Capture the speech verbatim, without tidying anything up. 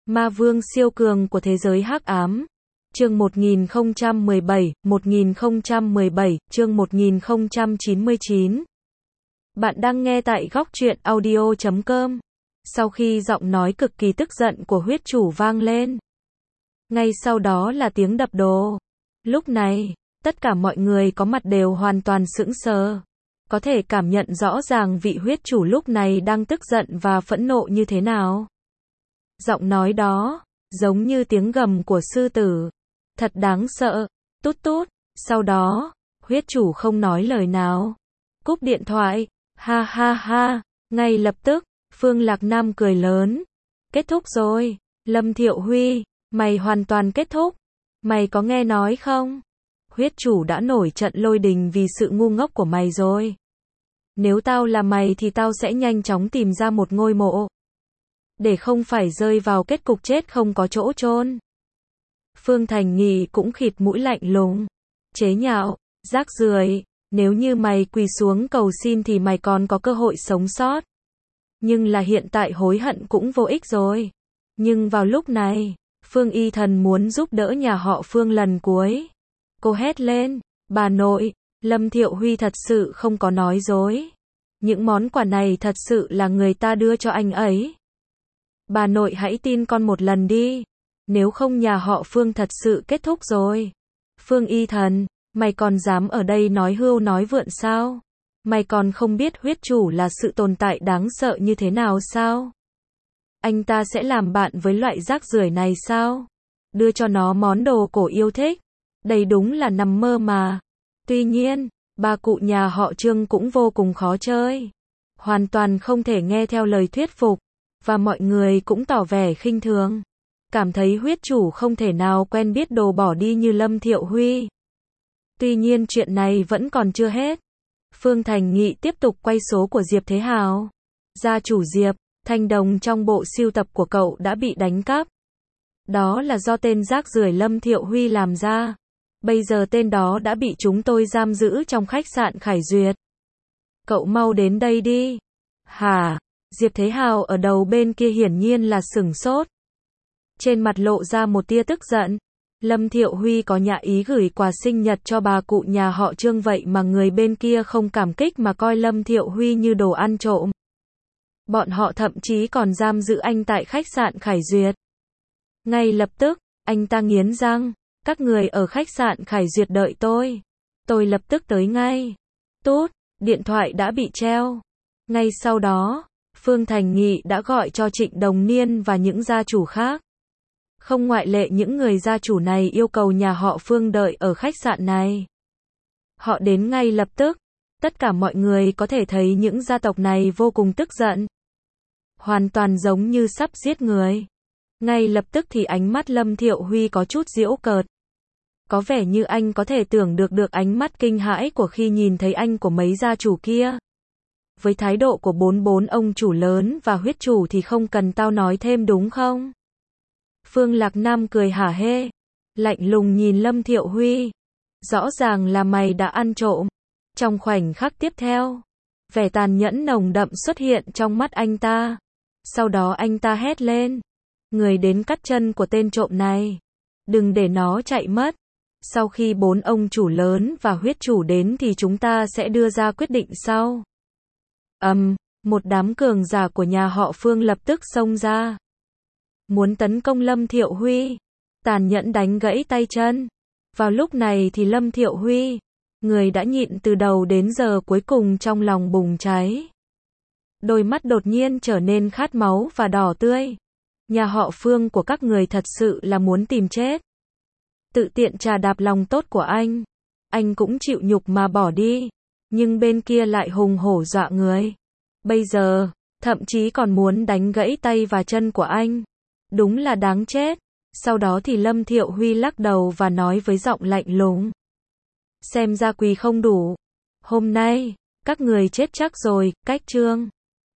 Ma vương siêu cường của thế giới hắc ám. Chương một nghìn không trăm mười bảy, một nghìn không trăm mười bảy, chương một nghìn không trăm chín mươi chín. Bạn đang nghe tại góc truyện audio chấm com. Sau khi giọng nói cực kỳ tức giận của huyết chủ vang lên, ngay sau đó là tiếng đập đồ. Lúc này, tất cả mọi người có mặt đều hoàn toàn sững sờ. Có thể cảm nhận rõ ràng vị huyết chủ lúc này đang tức giận và phẫn nộ như thế nào. Giọng nói đó, giống như tiếng gầm của sư tử. Thật đáng sợ. Tút tút. Sau đó, huyết chủ không nói lời nào. Cúp điện thoại. Ha ha ha. Ngay lập tức, Phương Lạc Nam cười lớn. Kết thúc rồi. Lâm Thiệu Huy, mày hoàn toàn kết thúc. Mày có nghe nói không? Huyết chủ đã nổi trận lôi đình vì sự ngu ngốc của mày rồi. Nếu tao là mày thì tao sẽ nhanh chóng tìm ra một ngôi mộ, để không phải rơi vào kết cục chết không có chỗ chôn. Phương Thành Nghị cũng khịt mũi lạnh lùng. Chế nhạo, rác rưởi, nếu như mày quỳ xuống cầu xin thì mày còn có cơ hội sống sót. Nhưng là hiện tại hối hận cũng vô ích rồi. Nhưng vào lúc này, Phương Y Thần muốn giúp đỡ nhà họ Phương lần cuối. Cô hét lên, bà nội, Lâm Thiệu Huy thật sự không có nói dối. Những món quà này thật sự là người ta đưa cho anh ấy. Bà nội hãy tin con một lần đi. Nếu không nhà họ Phương thật sự kết thúc rồi. Phương Y Thần, mày còn dám ở đây nói hưu nói vượn sao? Mày còn không biết huyết chủ là sự tồn tại đáng sợ như thế nào sao? Anh ta sẽ làm bạn với loại rác rưởi này sao? Đưa cho nó món đồ cổ yêu thích. Đây đúng là nằm mơ mà. Tuy nhiên, bà cụ nhà họ Trương cũng vô cùng khó chơi. Hoàn toàn không thể nghe theo lời thuyết phục. Và mọi người cũng tỏ vẻ khinh thường. Cảm thấy huyết chủ không thể nào quen biết đồ bỏ đi như Lâm Thiệu Huy. Tuy nhiên chuyện này vẫn còn chưa hết. Phương Thành Nghị tiếp tục quay số của Diệp Thế Hào. Gia chủ Diệp, thanh đồng trong bộ sưu tập của cậu đã bị đánh cắp. Đó là do tên rác rưởi Lâm Thiệu Huy làm ra. Bây giờ tên đó đã bị chúng tôi giam giữ trong khách sạn Khải Duyệt. Cậu mau đến đây đi. Hả? Diệp Thế Hào ở đầu bên kia hiển nhiên là sửng sốt. Trên mặt lộ ra một tia tức giận. Lâm Thiệu Huy có nhã ý gửi quà sinh nhật cho bà cụ nhà họ Trương vậy mà người bên kia không cảm kích mà coi Lâm Thiệu Huy như đồ ăn trộm. Bọn họ thậm chí còn giam giữ anh tại khách sạn Khải Duyệt. Ngay lập tức, anh ta nghiến răng. Các người ở khách sạn Khải Duyệt đợi tôi. Tôi lập tức tới ngay. Tút, điện thoại đã bị treo. Ngay sau đó, Phương Thành Nghị đã gọi cho Trịnh Đồng Niên và những gia chủ khác. Không ngoại lệ những người gia chủ này yêu cầu nhà họ Phương đợi ở khách sạn này. Họ đến ngay lập tức. Tất cả mọi người có thể thấy những gia tộc này vô cùng tức giận. Hoàn toàn giống như sắp giết người. Ngay lập tức thì ánh mắt Lâm Thiệu Huy có chút giễu cợt. Có vẻ như anh có thể tưởng được được ánh mắt kinh hãi của khi nhìn thấy anh của mấy gia chủ kia. Với thái độ của bốn bốn ông chủ lớn và huyết chủ thì không cần tao nói thêm đúng không? Phương Lạc Nam cười hả hê. Lạnh lùng nhìn Lâm Thiệu Huy. Rõ ràng là mày đã ăn trộm. Trong khoảnh khắc tiếp theo, vẻ tàn nhẫn nồng đậm xuất hiện trong mắt anh ta. Sau đó anh ta hét lên. Người đến cắt chân của tên trộm này. Đừng để nó chạy mất. Sau khi bốn ông chủ lớn và huyết chủ đến thì chúng ta sẽ đưa ra quyết định sau. Ầm, um, một đám cường giả của nhà họ Phương lập tức xông ra. Muốn tấn công Lâm Thiệu Huy. Tàn nhẫn đánh gãy tay chân. Vào lúc này thì Lâm Thiệu Huy, người đã nhịn từ đầu đến giờ cuối cùng trong lòng bùng cháy. Đôi mắt đột nhiên trở nên khát máu và đỏ tươi. Nhà họ Phương của các người thật sự là muốn tìm chết. Tự tiện trà đạp lòng tốt của anh. Anh cũng chịu nhục mà bỏ đi. Nhưng bên kia lại hùng hổ dọa người. Bây giờ, thậm chí còn muốn đánh gãy tay và chân của anh. Đúng là đáng chết. Sau đó thì Lâm Thiệu Huy lắc đầu và nói với giọng lạnh lùng. Xem ra quỳ không đủ. Hôm nay, các người chết chắc rồi, cách chương.